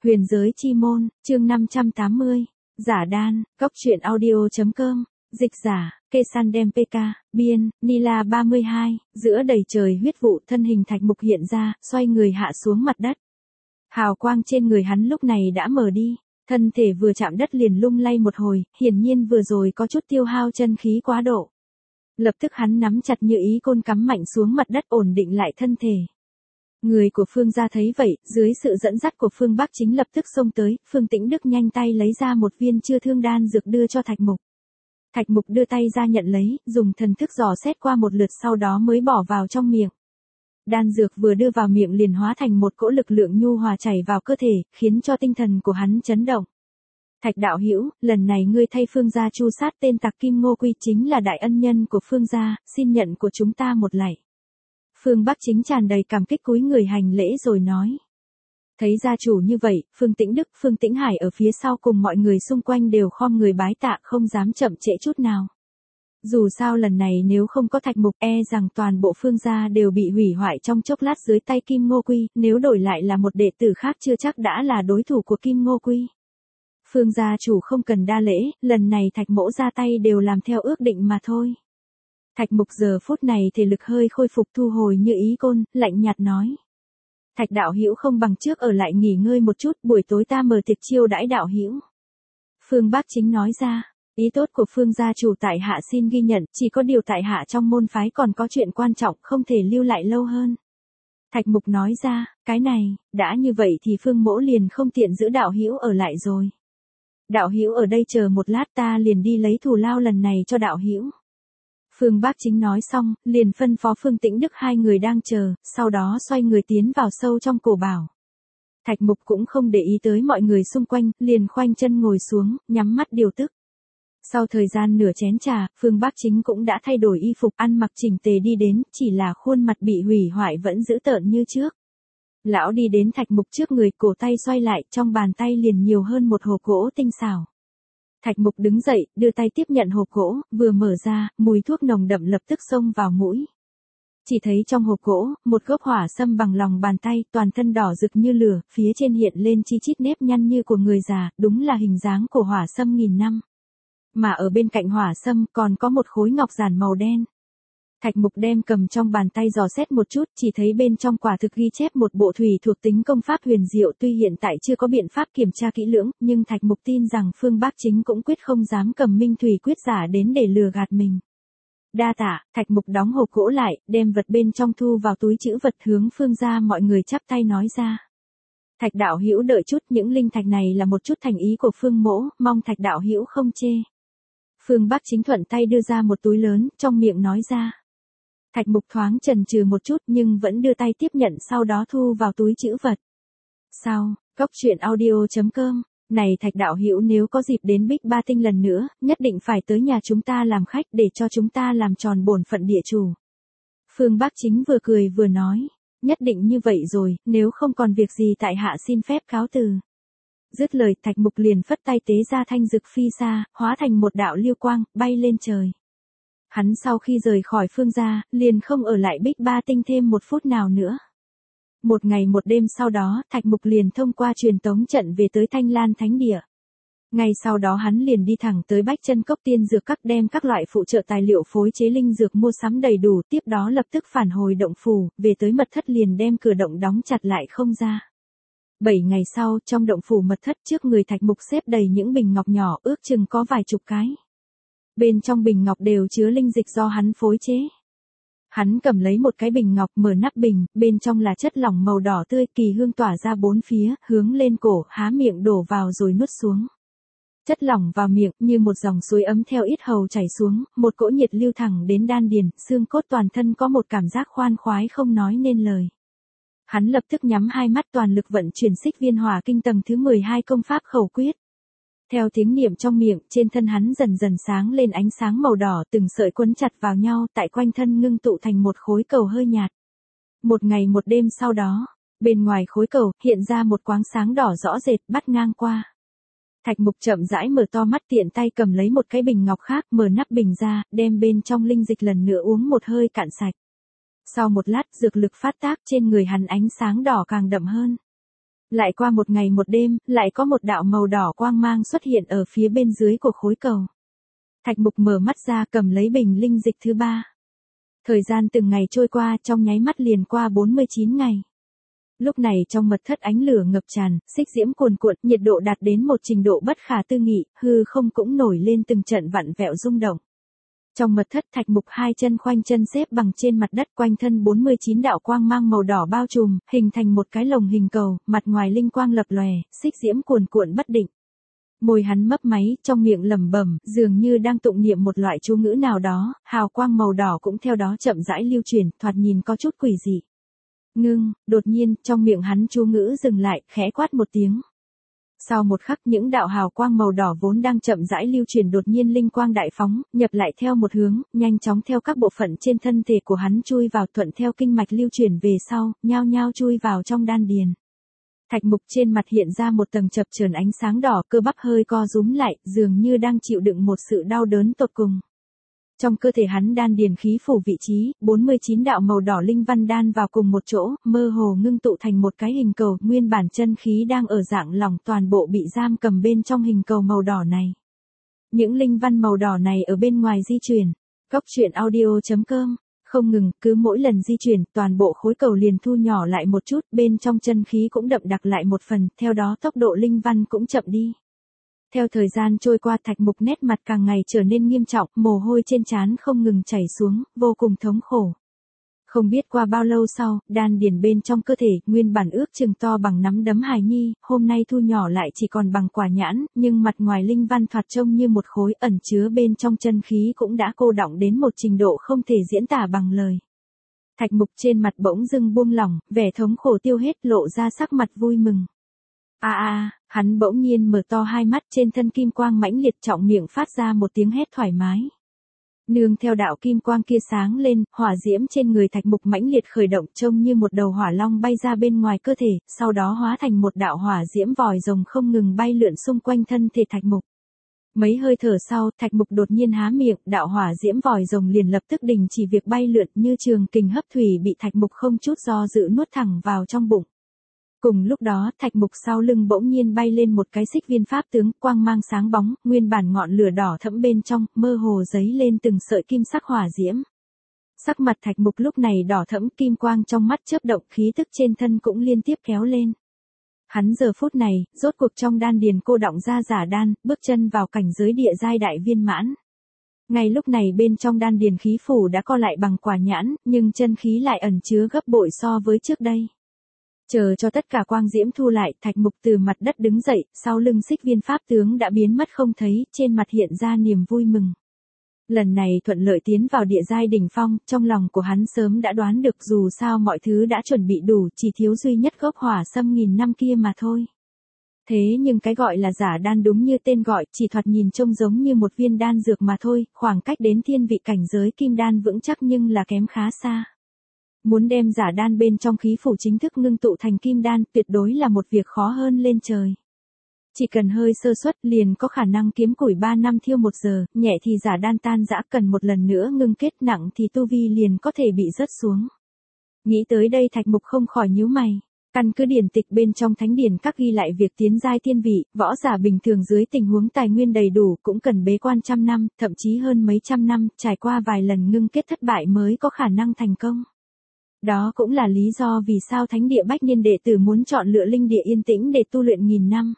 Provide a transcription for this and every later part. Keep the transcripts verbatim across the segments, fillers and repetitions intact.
Huyền giới chi môn, chương năm trăm tám mươi. Giả đan, góc truyện audio.com, dịch giả, Kê San Đem pê ca, biên, Nila ba mươi hai, giữa đầy trời huyết vụ thân hình Thạch Mục hiện ra, xoay người hạ xuống mặt đất. Hào quang trên người hắn lúc này đã mờ đi, thân thể vừa chạm đất liền lung lay một hồi, hiển nhiên vừa rồi có chút tiêu hao chân khí quá độ. Lập tức hắn nắm chặt như ý côn cắm mạnh xuống mặt đất ổn định lại thân thể. Người của Phương gia thấy vậy, dưới sự dẫn dắt của Phương Bắc Chính lập tức xông tới, Phương Tĩnh Đức nhanh tay lấy ra một viên chưa thương đan dược đưa cho Thạch Mục. Thạch Mục đưa tay ra nhận lấy, dùng thần thức dò xét qua một lượt sau đó mới bỏ vào trong miệng. Đan dược vừa đưa vào miệng liền hóa thành một cỗ lực lượng nhu hòa chảy vào cơ thể, khiến cho tinh thần của hắn chấn động. Thạch đạo hữu, lần này ngươi thay Phương gia tru sát tên tặc Kim Ngô Quy chính là đại ân nhân của Phương gia, xin nhận của chúng ta một lạy. Phương Bắc Chính tràn đầy cảm kích cúi người hành lễ rồi nói. Thấy gia chủ như vậy, Phương Tĩnh Đức, Phương Tĩnh Hải ở phía sau cùng mọi người xung quanh đều khom người bái tạ không dám chậm trễ chút nào. Dù sao lần này nếu không có Thạch Mục e rằng toàn bộ Phương gia đều bị hủy hoại trong chốc lát dưới tay Kim Ngô Quy, nếu đổi lại là một đệ tử khác chưa chắc đã là đối thủ của Kim Ngô Quy. Phương gia chủ không cần đa lễ, lần này Thạch mỗ ra tay đều làm theo ước định mà thôi. Thạch Mục giờ phút này thể lực hơi khôi phục thu hồi như ý côn, lạnh nhạt nói. Thạch đạo hữu không bằng trước ở lại nghỉ ngơi một chút, buổi tối ta mở tiệc chiêu đãi đạo hữu. Phương Bắc Chính nói ra, ý tốt của Phương gia chủ tại hạ xin ghi nhận, chỉ có điều tại hạ trong môn phái còn có chuyện quan trọng không thể lưu lại lâu hơn. Thạch Mục nói ra, cái này, đã như vậy thì Phương mỗ liền không tiện giữ đạo hữu ở lại rồi. Đạo hữu ở đây chờ một lát ta liền đi lấy thù lao lần này cho đạo hữu. Phương Bắc Chính nói xong, liền phân phó Phương Tĩnh Đức hai người đang chờ, sau đó xoay người tiến vào sâu trong cổ bảo. Thạch Mục cũng không để ý tới mọi người xung quanh, liền khoanh chân ngồi xuống, nhắm mắt điều tức. Sau thời gian nửa chén trà, Phương Bắc Chính cũng đã thay đổi y phục ăn mặc chỉnh tề đi đến, chỉ là khuôn mặt bị hủy hoại vẫn giữ tợn như trước. Lão đi đến Thạch Mục trước người, cổ tay xoay lại, trong bàn tay liền nhiều hơn một hộp gỗ tinh xảo. Thạch Mục đứng dậy, đưa tay tiếp nhận hộp gỗ, vừa mở ra, mùi thuốc nồng đậm lập tức xông vào mũi. Chỉ thấy trong hộp gỗ, một gốc hỏa sâm bằng lòng bàn tay, toàn thân đỏ rực như lửa, phía trên hiện lên chi chít nếp nhăn như của người già, đúng là hình dáng của hỏa sâm nghìn năm. Mà ở bên cạnh hỏa sâm còn có một khối ngọc giản màu đen. Thạch Mục đem cầm trong bàn tay dò xét một chút, chỉ thấy bên trong quả thực ghi chép một bộ thủy thuộc tính công pháp huyền diệu, tuy hiện tại chưa có biện pháp kiểm tra kỹ lưỡng, nhưng Thạch Mục tin rằng Phương Bắc Chính cũng quyết không dám cầm minh thủy quyết giả đến để lừa gạt mình. Đa tạ, Thạch Mục đóng hộp gỗ lại, đem vật bên trong thu vào túi trữ vật hướng Phương gia mọi người chắp tay nói ra. Thạch đạo hữu đợi chút, những linh thạch này là một chút thành ý của Phương mỗ, mong Thạch đạo hữu không chê. Phương Bắc Chính thuận tay đưa ra một túi lớn, trong miệng nói ra. Thạch Mục thoáng chần chừ một chút nhưng vẫn đưa tay tiếp nhận sau đó thu vào túi trữ vật. Sau, góc truyện audio.com, này Thạch đạo hữu nếu có dịp đến Bích Ba Tinh lần nữa, nhất định phải tới nhà chúng ta làm khách để cho chúng ta làm tròn bổn phận địa chủ. Phương Bắc Chính vừa cười vừa nói, nhất định như vậy rồi, nếu không còn việc gì tại hạ xin phép cáo từ. Dứt lời Thạch Mục liền phất tay tế ra thanh dực phi xa, hóa thành một đạo lưu quang, bay lên trời. Hắn sau khi rời khỏi Phương gia, liền không ở lại Bích Ba Tinh thêm một phút nào nữa. Một ngày một đêm sau đó, Thạch Mục liền thông qua truyền tống trận về tới Thanh Lan Thánh Địa. Ngay sau đó hắn liền đi thẳng tới Bách Chân Cốc tiên dược các, đem các loại phụ trợ tài liệu phối chế linh dược mua sắm đầy đủ, tiếp đó lập tức phản hồi động phủ, về tới mật thất liền đem cửa động đóng chặt lại không ra. Bảy ngày sau, trong động phủ mật thất trước người Thạch Mục xếp đầy những bình ngọc nhỏ, ước chừng có vài chục cái. Bên trong bình ngọc đều chứa linh dịch do hắn phối chế. Hắn cầm lấy một cái bình ngọc, mở nắp bình, bên trong là chất lỏng màu đỏ tươi, kỳ hương tỏa ra bốn phía, hướng lên cổ, há miệng đổ vào rồi nuốt xuống. Chất lỏng vào miệng như một dòng suối ấm theo yết hầu chảy xuống, một cỗ nhiệt lưu thẳng đến đan điền, xương cốt toàn thân có một cảm giác khoan khoái không nói nên lời. Hắn lập tức nhắm hai mắt toàn lực vận chuyển xích viên hỏa kinh tầng thứ mười hai công pháp khẩu quyết. Theo tiếng niệm trong miệng, trên thân hắn dần dần sáng lên ánh sáng màu đỏ, từng sợi quấn chặt vào nhau, tại quanh thân ngưng tụ thành một khối cầu hơi nhạt. Một ngày một đêm sau đó, bên ngoài khối cầu, hiện ra một quáng sáng đỏ rõ rệt, bắt ngang qua. Thạch Mục chậm rãi mở to mắt, tiện tay cầm lấy một cái bình ngọc khác, mở nắp bình ra, đem bên trong linh dịch lần nữa uống một hơi cạn sạch. Sau một lát, dược lực phát tác, trên người hắn ánh sáng đỏ càng đậm hơn. Lại qua một ngày một đêm, lại có một đạo màu đỏ quang mang xuất hiện ở phía bên dưới của khối cầu. Thạch Mục mở mắt ra cầm lấy bình linh dịch thứ ba. Thời gian từng ngày trôi qua trong nháy mắt liền qua bốn mươi chín ngày. Lúc này trong mật thất ánh lửa ngập tràn, xích diễm cuồn cuộn, nhiệt độ đạt đến một trình độ bất khả tư nghị, hư không cũng nổi lên từng trận vặn vẹo rung động. Trong mật thất Thạch Mục hai chân khoanh chân xếp bằng trên mặt đất, quanh thân bốn mươi chín đạo quang mang màu đỏ bao trùm, hình thành một cái lồng hình cầu, mặt ngoài linh quang lập lòe, xích diễm cuồn cuộn bất định. Môi hắn mấp máy, trong miệng lẩm bẩm, dường như đang tụng niệm một loại chú ngữ nào đó, hào quang màu đỏ cũng theo đó chậm rãi lưu truyền, thoạt nhìn có chút quỷ dị. Ngưng, đột nhiên, trong miệng hắn chú ngữ dừng lại, khẽ quát một tiếng. Sau một khắc những đạo hào quang màu đỏ vốn đang chậm rãi lưu truyền đột nhiên linh quang đại phóng, nhập lại theo một hướng, nhanh chóng theo các bộ phận trên thân thể của hắn chui vào, thuận theo kinh mạch lưu truyền về sau, nhao nhao chui vào trong đan điền. Thạch Mục trên mặt hiện ra một tầng chập chờn ánh sáng đỏ, cơ bắp hơi co rúm lại, dường như đang chịu đựng một sự đau đớn tột cùng. Trong cơ thể hắn đan điền khí phủ vị trí, bốn mươi chín đạo màu đỏ linh văn đan vào cùng một chỗ, mơ hồ ngưng tụ thành một cái hình cầu, nguyên bản chân khí đang ở dạng lỏng toàn bộ bị giam cầm bên trong hình cầu màu đỏ này. Những linh văn màu đỏ này ở bên ngoài di chuyển. Góc truyện audio chấm com Không ngừng, cứ mỗi lần di chuyển, toàn bộ khối cầu liền thu nhỏ lại một chút, bên trong chân khí cũng đậm đặc lại một phần, theo đó tốc độ linh văn cũng chậm đi. Theo thời gian trôi qua Thạch Mục nét mặt càng ngày trở nên nghiêm trọng, mồ hôi trên trán không ngừng chảy xuống, vô cùng thống khổ. Không biết qua bao lâu sau, đan điền bên trong cơ thể, nguyên bản ước chừng to bằng nắm đấm hài nhi, hôm nay thu nhỏ lại chỉ còn bằng quả nhãn, nhưng mặt ngoài linh văn thoạt trông như một khối ẩn chứa bên trong chân khí cũng đã cô đọng đến một trình độ không thể diễn tả bằng lời. Thạch Mục trên mặt bỗng dưng buông lỏng, vẻ thống khổ tiêu hết, lộ ra sắc mặt vui mừng. A à, a, à, hắn bỗng nhiên mở to hai mắt, trên thân kim quang mãnh liệt, trọng miệng phát ra một tiếng hét thoải mái. Nương theo đạo kim quang kia sáng lên, hỏa diễm trên người Thạch Mục mãnh liệt khởi động, trông như một đầu hỏa long bay ra bên ngoài cơ thể, sau đó hóa thành một đạo hỏa diễm vòi rồng không ngừng bay lượn xung quanh thân thể Thạch Mục. Mấy hơi thở sau, Thạch Mục đột nhiên há miệng, đạo hỏa diễm vòi rồng liền lập tức đình chỉ việc bay lượn, như trường kình hấp thủy bị Thạch Mục không chút do dự nuốt thẳng vào trong bụng. Cùng lúc đó, Thạch Mục sau lưng bỗng nhiên bay lên một cái xích viên pháp tướng, quang mang sáng bóng, nguyên bản ngọn lửa đỏ thẫm bên trong, mơ hồ giấy lên từng sợi kim sắc hỏa diễm. Sắc mặt Thạch Mục lúc này đỏ thẫm, kim quang trong mắt chớp động, khí tức trên thân cũng liên tiếp kéo lên. Hắn giờ phút này, rốt cuộc trong đan điền cô đọng ra giả đan, bước chân vào cảnh giới địa giai đại viên mãn. Ngay lúc này bên trong đan điền khí phủ đã co lại bằng quả nhãn, nhưng chân khí lại ẩn chứa gấp bội so với trước đây. Chờ cho tất cả quang diễm thu lại, Thạch Mục từ mặt đất đứng dậy, sau lưng xích viên pháp tướng đã biến mất không thấy, trên mặt hiện ra niềm vui mừng. Lần này thuận lợi tiến vào địa giai đỉnh phong, trong lòng của hắn sớm đã đoán được dù sao mọi thứ đã chuẩn bị đủ, chỉ thiếu duy nhất gốc hỏa sâm nghìn năm kia mà thôi. Thế nhưng cái gọi là giả đan đúng như tên gọi, chỉ thoạt nhìn trông giống như một viên đan dược mà thôi, khoảng cách đến thiên vị cảnh giới kim đan vững chắc nhưng là kém khá xa. Muốn đem giả đan bên trong khí phủ chính thức ngưng tụ thành kim đan tuyệt đối là một việc khó hơn lên trời. Chỉ cần hơi sơ suất liền có khả năng kiếm củi ba năm thiêu một giờ, nhẹ thì giả đan tan rã, cần một lần nữa ngưng kết, nặng thì tu vi liền có thể bị rớt xuống. Nghĩ tới đây Thạch Mục không khỏi nhíu mày. Căn cứ điển tịch bên trong thánh điển các ghi lại việc tiến giai thiên vị, võ giả bình thường dưới tình huống tài nguyên đầy đủ cũng cần bế quan trăm năm, thậm chí hơn mấy trăm năm, trải qua vài lần ngưng kết thất bại mới có khả năng thành công. Đó cũng là lý do vì sao thánh địa bách niên đệ tử muốn chọn lựa linh địa yên tĩnh để tu luyện nghìn năm.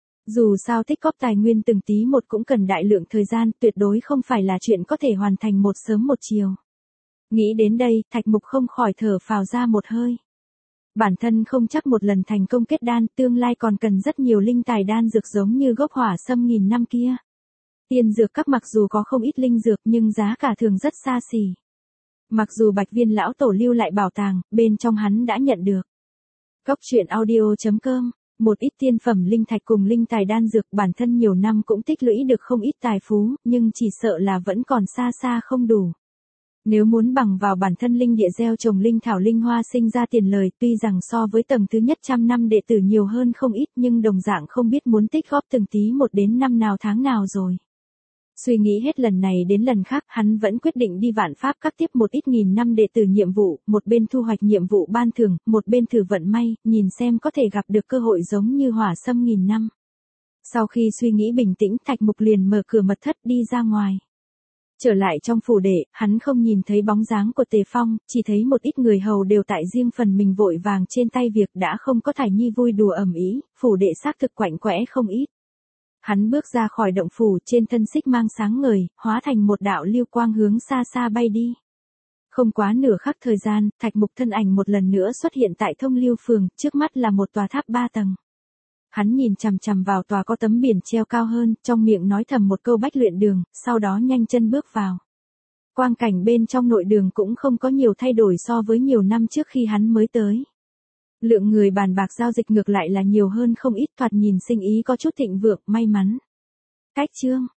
Dù sao tích góp tài nguyên từng tí một cũng cần đại lượng thời gian, tuyệt đối không phải là chuyện có thể hoàn thành một sớm một chiều. Nghĩ đến đây, Thạch Mục không khỏi thở phào ra một hơi. Bản thân không chắc một lần thành công kết đan, tương lai còn cần rất nhiều linh tài đan dược giống như gốc hỏa sâm nghìn năm kia. Tiên dược các mặc dù có không ít linh dược nhưng giá cả thường rất xa xỉ. Mặc dù Bạch Viên lão tổ lưu lại bảo tàng, bên trong hắn đã nhận được. Góc truyện audio chấm com Một ít tiên phẩm linh thạch cùng linh tài đan dược, bản thân nhiều năm cũng tích lũy được không ít tài phú, nhưng chỉ sợ là vẫn còn xa xa không đủ. Nếu muốn bằng vào bản thân linh địa gieo trồng linh thảo linh hoa sinh ra tiền lời, tuy rằng so với tầng thứ nhất trăm năm đệ tử nhiều hơn không ít nhưng đồng dạng không biết muốn tích góp từng tí một đến năm nào tháng nào rồi. Suy nghĩ hết lần này đến lần khác, hắn vẫn quyết định đi Vạn Pháp Các tiếp một ít nghìn năm đệ tử nhiệm vụ, một bên thu hoạch nhiệm vụ ban thưởng, một bên thử vận may, nhìn xem có thể gặp được cơ hội giống như hỏa sâm nghìn năm. Sau khi suy nghĩ bình tĩnh, Thạch Mục liền mở cửa mật thất đi ra ngoài. Trở lại trong phủ đệ, hắn không nhìn thấy bóng dáng của Tề Phong, chỉ thấy một ít người hầu đều tại riêng phần mình vội vàng trên tay việc đã không có Thải Nhi vui đùa ầm ĩ, phủ đệ xác thực quạnh quẽ không ít. Hắn bước ra khỏi động phủ, trên thân xích mang sáng ngời, hóa thành một đạo lưu quang hướng xa xa bay đi. Không quá nửa khắc thời gian, Thạch Mục thân ảnh một lần nữa xuất hiện tại Thông Lưu phường, trước mắt là một tòa tháp ba tầng. Hắn nhìn chằm chằm vào tòa có tấm biển treo cao hơn, trong miệng nói thầm một câu bách luyện đường, sau đó nhanh chân bước vào. Quang cảnh bên trong nội đường cũng không có nhiều thay đổi so với nhiều năm trước khi hắn mới tới. Lượng người bàn bạc giao dịch ngược lại là nhiều hơn không ít, thoạt nhìn sinh ý có chút thịnh vượng, may mắn. Cách chương,